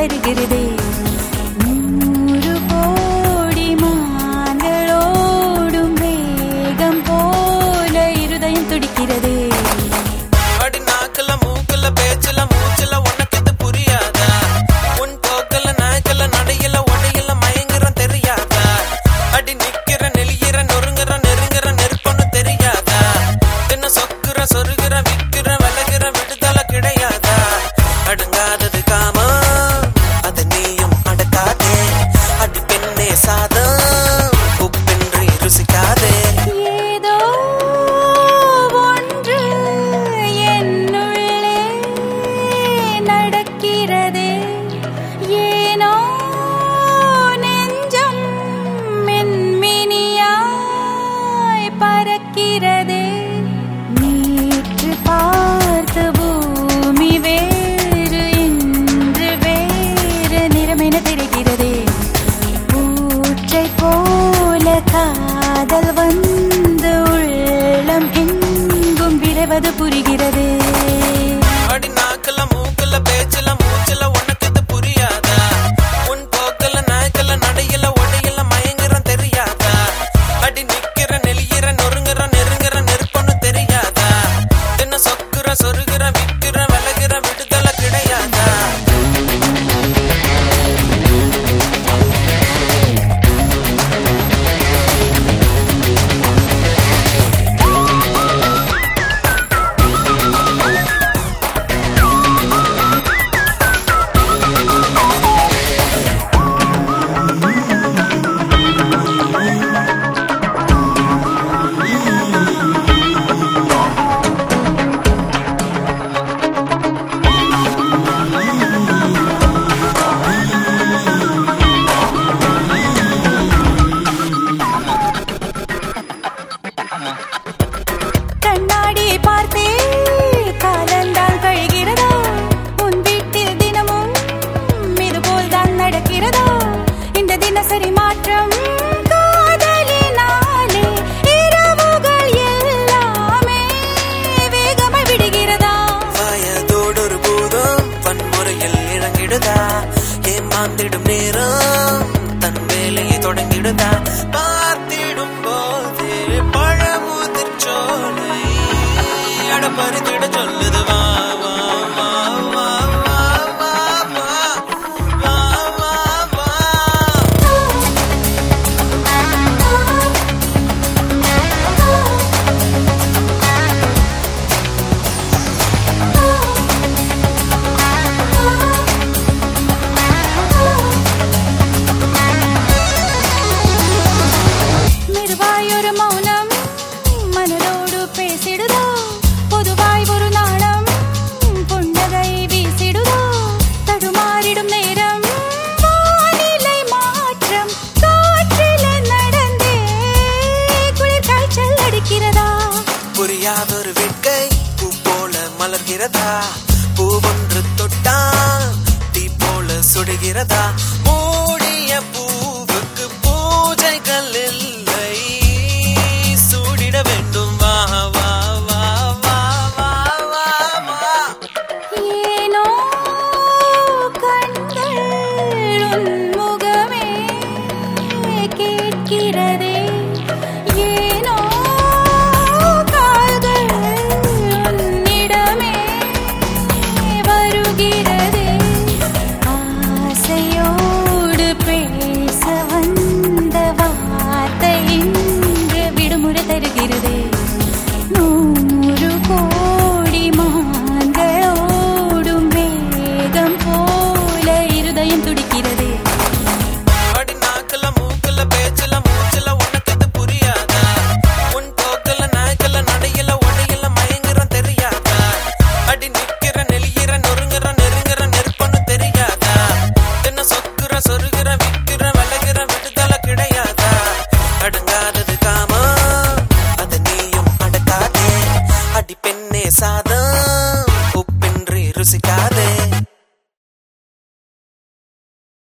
தருகிறதே. 100 கோடி மான்களோடும் வேகம் போல இருதயம் துடிக்கிறதே. அடி நாக்கல மூக்கல பேச்சல மூச்சல உனக்கு இது புரியாதா? உன் போக்கல நாய்க்கல நடையில உடையில மயங்குறன் தெரியாதா? அடி நிக்கிற நெளியிற நொறுங்குற நெருங்குற நெருப்பொன்னு தெரியாதா? என்ன சொக்குற சொருகிற விக்கிற விலகிற விடுதல கிடையாதா? அடங்காதது காமா அது நீயும் அடக்காதே. அடி பெண்ணே சாதம் உப்பின்றி ருசிக்காதே. ஏதோ ஒன்று என்னுள்ளே நடக்கிறதே. ஏனோ நெஞ்சம் மென்மினியாய் பறக்கிறதே. நேற்று பார்த்த பூமி வேறு இன்று வேறு நிறமென தெரிகிறதே. ஊற்றை போல காதல் வந்து உள்ளம் எங்கும் விரைவது புரிகிறதே. அடி நாக்கல மூக்கல பேச்சல மூச்சல உனக்கு இது புரியாதா? உன் போக்கல நாய்க்கல நடையில உடையில மயங்குறன் தெரியாதா? அடி நிக்கிற நெளியிற நொறுங்குற நெருங்குற நெருப்பொன்னு தெரியாதா? என்ன சொக்குற சொருகிற விக்கிற விலகிற விடுதல கிடையாதா? கண்ணாடியை பார்த்தே காலந்தான் கழிகிறதா? உன் வீட்டில் தினமும் இதுபோல்தான் நடக்கிறதா? இந்த தினசரி மாற்றம் காதலினாலே இரவுகள் எல்லாமே வேகமாய் விடுகிறதா? வயதோடொரு பூதம் வன்முறையில் இறங்கிடுதா? ஏமாந்திடும் நேரம் தன் வேலையை தொடங்கிடுதா? பார்த்திடும் போதே பழமுதிர் சோலை அடப்பறித்திட சொல்லுது வா வா வா வா வா வா வா வா வா வா. மெதுவாய் ஒரு மௌனம் மனதோடு பேசிடுதோ. பொதுவாய் ஒரு நாளம் புன்னகை வீசிடுதோ. தடுமாறிடும் நேரம் வானிலை மாற்றம் காற்றிலே நடந்தே குளிர் காய்ச்சல் அடிக்கிறதா? புரியாதொரு வேட்கை பூ போல மலர்கிறதா? பூவொன்று தொட்டா தீ போல சுடுகிறதா?